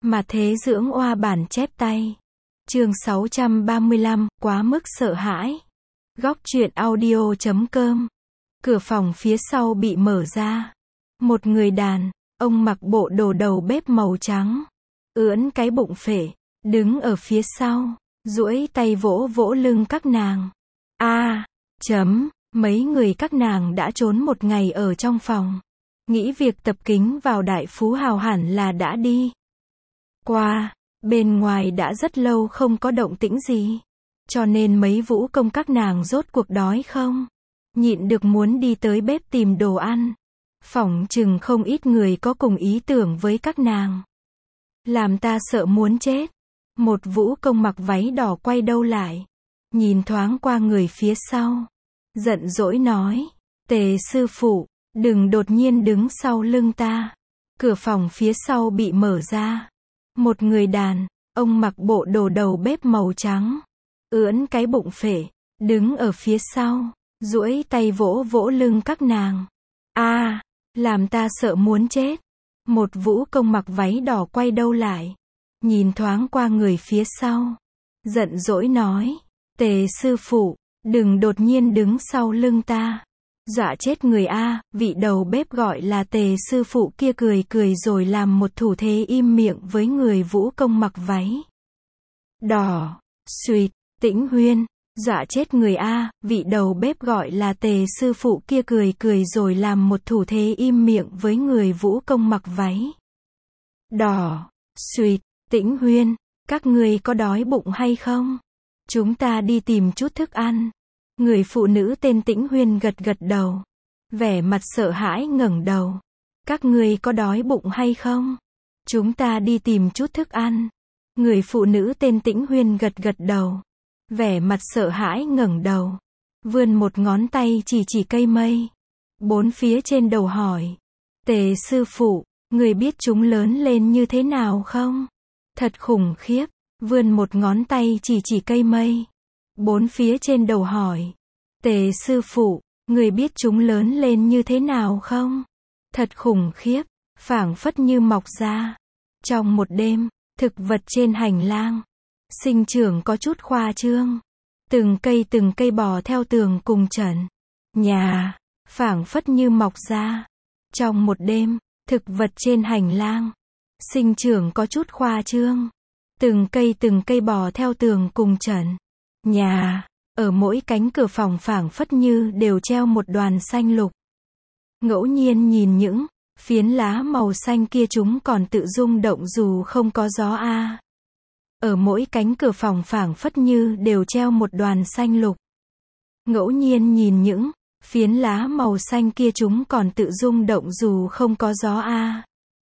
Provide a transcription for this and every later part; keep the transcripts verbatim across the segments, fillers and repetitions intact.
Mà thế dưỡng oa bản chép tay. Chương sáu trăm ba mươi lăm, quá mức sợ hãi. Góc truyện audio chấm com. Cửa phòng phía sau bị mở ra. Một người đàn, ông mặc bộ đồ đầu bếp màu trắng, ưỡn cái bụng phệ, đứng ở phía sau, duỗi tay vỗ vỗ lưng các nàng. A, chấm, mấy người các nàng đã trốn một ngày ở trong phòng. Nghĩ việc tập kính vào đại phú hào hẳn là đã đi qua, bên ngoài đã rất lâu không có động tĩnh gì. Cho nên mấy vũ công các nàng rốt cuộc đói không? Nhịn được muốn đi tới bếp tìm đồ ăn. Phỏng chừng không ít người có cùng ý tưởng với các nàng. Làm ta sợ muốn chết. Một vũ công mặc váy đỏ quay đầu lại, nhìn thoáng qua người phía sau, giận dỗi nói, Tề sư phụ, đừng đột nhiên đứng sau lưng ta. Cửa phòng phía sau bị mở ra. Một người đàn, ông mặc bộ đồ đầu bếp màu trắng, ưỡn cái bụng phệ, đứng ở phía sau, duỗi tay vỗ vỗ lưng các nàng. A, làm ta sợ muốn chết. Một vũ công mặc váy đỏ quay đầu lại, nhìn thoáng qua người phía sau, giận dỗi nói, Tề sư phụ, đừng đột nhiên đứng sau lưng ta. Dọa chết người a. Vị đầu bếp gọi là Tề sư phụ kia cười cười rồi làm một thủ thế im miệng với người vũ công mặc váy đỏ. Suýt, Tĩnh Huyên. Dọa chết người a. Vị đầu bếp gọi là Tề sư phụ kia cười cười rồi làm một thủ thế im miệng với người vũ công mặc váy đỏ. Suýt, Tĩnh Huyên. Các ngươi có đói bụng hay không? Chúng ta đi tìm chút thức ăn. Người phụ nữ tên Tĩnh Huyên gật gật đầu, vẻ mặt sợ hãi ngẩng đầu. Các ngươi có đói bụng hay không? Chúng ta đi tìm chút thức ăn. Người phụ nữ tên Tĩnh Huyên gật gật đầu, vẻ mặt sợ hãi ngẩng đầu, vươn một ngón tay chỉ chỉ cây mây bốn phía trên đầu hỏi, Tề sư phụ, người biết chúng lớn lên như thế nào không? Thật khủng khiếp. Vươn một ngón tay chỉ chỉ cây mây bốn phía trên đầu hỏi, Tề sư phụ, người biết chúng lớn lên như thế nào không? Thật khủng khiếp, phảng phất như mọc ra. Trong một đêm, thực vật trên hành lang sinh trưởng có chút khoa trương. Từng cây từng cây bò theo tường cùng trần nhà, phảng phất như mọc ra. Trong một đêm, thực vật trên hành lang sinh trưởng có chút khoa trương. Từng cây từng cây bò theo tường cùng trần nhà, ở mỗi cánh cửa phòng phảng phất như đều treo một đoàn xanh lục. Ngẫu nhiên nhìn những phiến lá màu xanh kia chúng còn tự rung động dù không có gió a. Ở mỗi cánh cửa phòng phảng phất như đều treo một đoàn xanh lục. Ngẫu nhiên nhìn những phiến lá màu xanh kia chúng còn tự rung động dù không có gió a.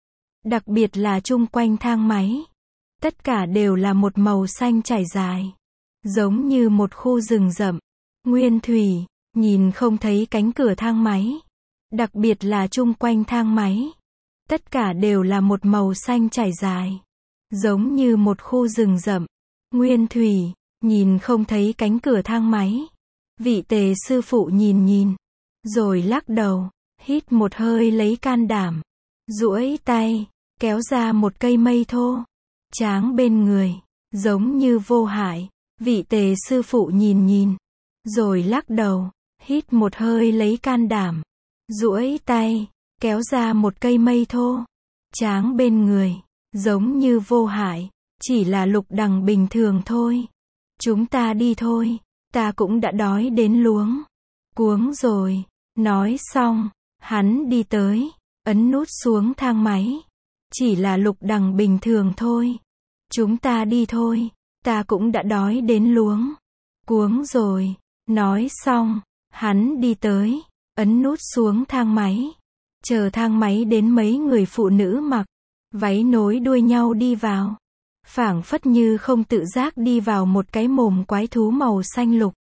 Đặc biệt là chung quanh thang máy, tất cả đều là một màu xanh trải dài, giống như một khu rừng rậm, nguyên thủy, nhìn không thấy cánh cửa thang máy. Đặc biệt là chung quanh thang máy, tất cả đều là một màu xanh trải dài, giống như một khu rừng rậm, nguyên thủy, nhìn không thấy cánh cửa thang máy. Vị Tề sư phụ nhìn nhìn, rồi lắc đầu, hít một hơi lấy can đảm, duỗi tay, kéo ra một cây mây thô, tráng bên người, giống như vô hại. Vị Tề sư phụ nhìn nhìn, rồi lắc đầu, hít một hơi lấy can đảm, duỗi tay, kéo ra một cây mây thô, tráng bên người, giống như vô hại, chỉ là lục đằng bình thường thôi. Chúng ta đi thôi, ta cũng đã đói đến luống cuống rồi. Nói xong, hắn đi tới, ấn nút xuống thang máy. Chỉ là lục đằng bình thường thôi. Chúng ta đi thôi, ta cũng đã đói đến luống cuống rồi. Nói xong, hắn đi tới, ấn nút xuống thang máy. Chờ thang máy đến mấy người phụ nữ mặc váy nối đuôi nhau đi vào. Phảng phất như không tự giác đi vào một cái mồm quái thú màu xanh lục.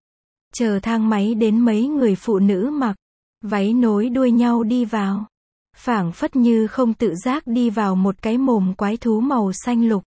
Chờ thang máy đến mấy người phụ nữ mặc váy nối đuôi nhau đi vào. Phảng phất như không tự giác đi vào một cái mồm quái thú màu xanh lục.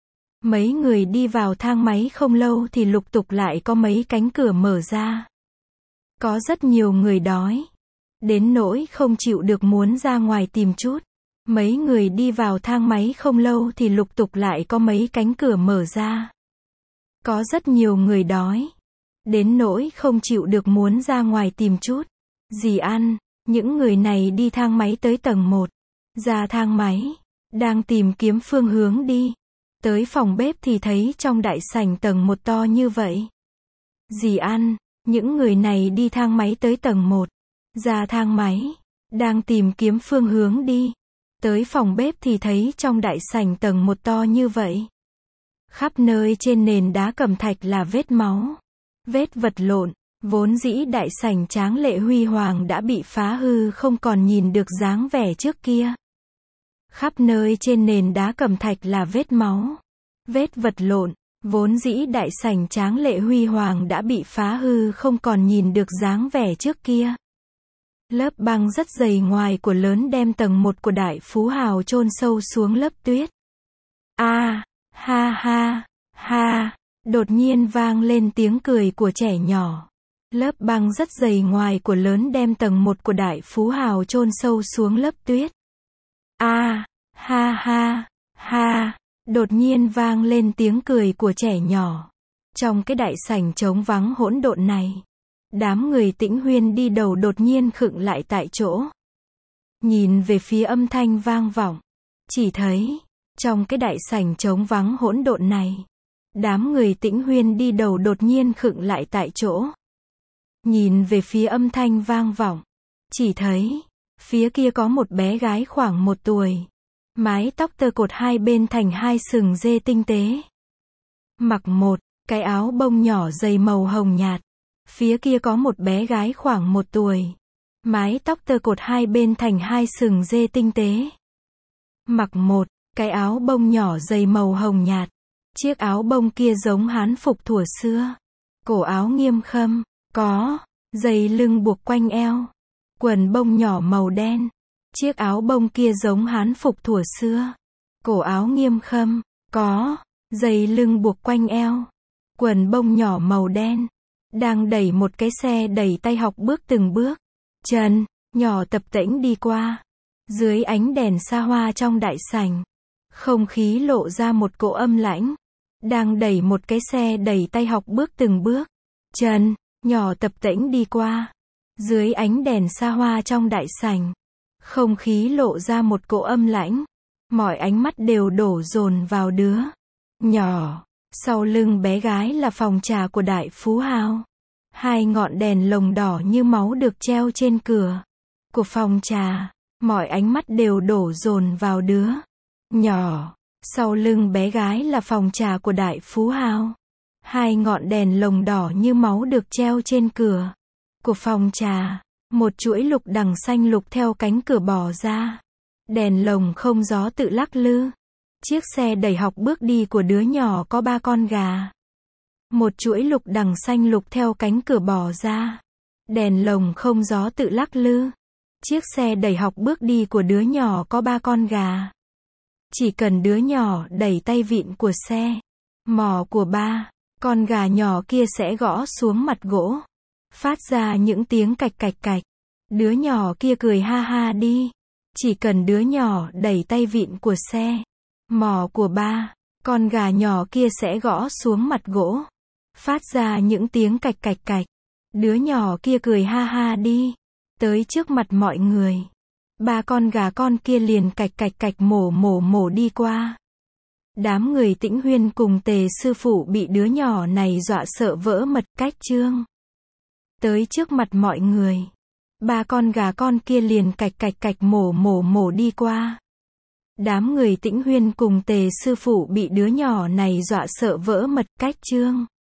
Mấy người đi vào thang máy không lâu thì lục tục lại có mấy cánh cửa mở ra. Có rất nhiều người đói, đến nỗi không chịu được muốn ra ngoài tìm chút Mấy người đi vào thang máy không lâu thì lục tục lại có mấy cánh cửa mở ra. Có rất nhiều người đói, đến nỗi không chịu được muốn ra ngoài tìm chút gì ăn. Những người này đi thang máy tới tầng một. Ra thang máy, đang tìm kiếm phương hướng đi. Tới phòng bếp thì thấy trong đại sảnh tầng một to như vậy. Gì ăn? Những người này đi thang máy tới tầng một. Ra thang máy, đang tìm kiếm phương hướng đi. Tới phòng bếp thì thấy trong đại sảnh tầng một to như vậy. Khắp nơi trên nền đá cẩm thạch là vết máu, vết vật lộn. Vốn dĩ đại sảnh tráng lệ huy hoàng đã bị phá hư không còn nhìn được dáng vẻ trước kia. Khắp nơi trên nền đá cẩm thạch là vết máu, vết vật lộn. Vốn dĩ đại sảnh tráng lệ huy hoàng đã bị phá hư không còn nhìn được dáng vẻ trước kia. Lớp băng rất dày ngoài của lớn đem tầng một của đại phú hào chôn sâu xuống lớp tuyết. A, ha ha, ha, đột nhiên vang lên tiếng cười của trẻ nhỏ. Lớp băng rất dày ngoài của lớn đem tầng một của đại phú hào chôn sâu xuống lớp tuyết. A, ha ha, ha, đột nhiên vang lên tiếng cười của trẻ nhỏ. Trong cái đại sảnh trống vắng hỗn độn này, đám người Tĩnh Huyên đi đầu đột nhiên khựng lại tại chỗ. Nhìn về phía âm thanh vang vọng, chỉ thấy, trong cái đại sảnh trống vắng hỗn độn này, đám người Tĩnh Huyên đi đầu đột nhiên khựng lại tại chỗ. Nhìn về phía âm thanh vang vọng, chỉ thấy, phía kia có một bé gái khoảng một tuổi. Mái tóc tơ cột hai bên thành hai sừng dê tinh tế. Mặc một cái áo bông nhỏ dày màu hồng nhạt. Phía kia có một bé gái khoảng một tuổi. Mái tóc tơ cột hai bên thành hai sừng dê tinh tế. Mặc một cái áo bông nhỏ dày màu hồng nhạt. Chiếc áo bông kia giống hán phục thuở xưa. Cổ áo nghiêm khâm, có dây lưng buộc quanh eo. Quần bông nhỏ màu đen. Chiếc áo bông kia giống hán phục thuở xưa. Cổ áo nghiêm khâm, có dây lưng buộc quanh eo. Quần bông nhỏ màu đen. Đang đẩy một cái xe đẩy tay học bước từng bước. Chân nhỏ tập tễnh đi qua. Dưới ánh đèn xa hoa trong đại sảnh, không khí lộ ra một cỗ âm lãnh. Đang đẩy một cái xe đẩy tay học bước từng bước. Chân nhỏ tập tễnh đi qua. Dưới ánh đèn xa hoa trong đại sảnh, không khí lộ ra một cỗ âm lãnh. Mọi ánh mắt đều đổ dồn vào đứa nhỏ. Sau lưng bé gái là phòng trà của đại phú hào. Hai ngọn đèn lồng đỏ như máu được treo trên cửa của phòng trà. Mọi ánh mắt đều đổ dồn vào đứa nhỏ. Sau lưng bé gái là phòng trà của đại phú hào. Hai ngọn đèn lồng đỏ như máu được treo trên cửa của phòng trà. Một chuỗi lục đằng xanh lục theo cánh cửa bò ra. Đèn lồng không gió tự lắc lư. Chiếc xe đẩy học bước đi của đứa nhỏ có ba con gà. Một chuỗi lục đằng xanh lục theo cánh cửa bò ra. Đèn lồng không gió tự lắc lư. Chiếc xe đẩy học bước đi của đứa nhỏ có ba con gà. Chỉ cần đứa nhỏ đẩy tay vịn của xe, mỏ của ba con gà nhỏ kia sẽ gõ xuống mặt gỗ, phát ra những tiếng cạch cạch cạch. Đứa nhỏ kia cười ha ha đi. Chỉ cần đứa nhỏ đẩy tay vịn của xe, mỏ của ba con gà nhỏ kia sẽ gõ xuống mặt gỗ, phát ra những tiếng cạch cạch cạch. Đứa nhỏ kia cười ha ha đi. Tới trước mặt mọi người, ba con gà con kia liền cạch cạch cạch mổ mổ mổ đi qua. Đám người Tĩnh Huyên cùng Tề sư phụ bị đứa nhỏ này dọa sợ vỡ mật cách chương. Tới trước mặt mọi người, ba con gà con kia liền cạch cạch cạch mổ mổ mổ đi qua. Đám người Tĩnh Huyên cùng Tề sư phụ bị đứa nhỏ này dọa sợ vỡ mật cách chương.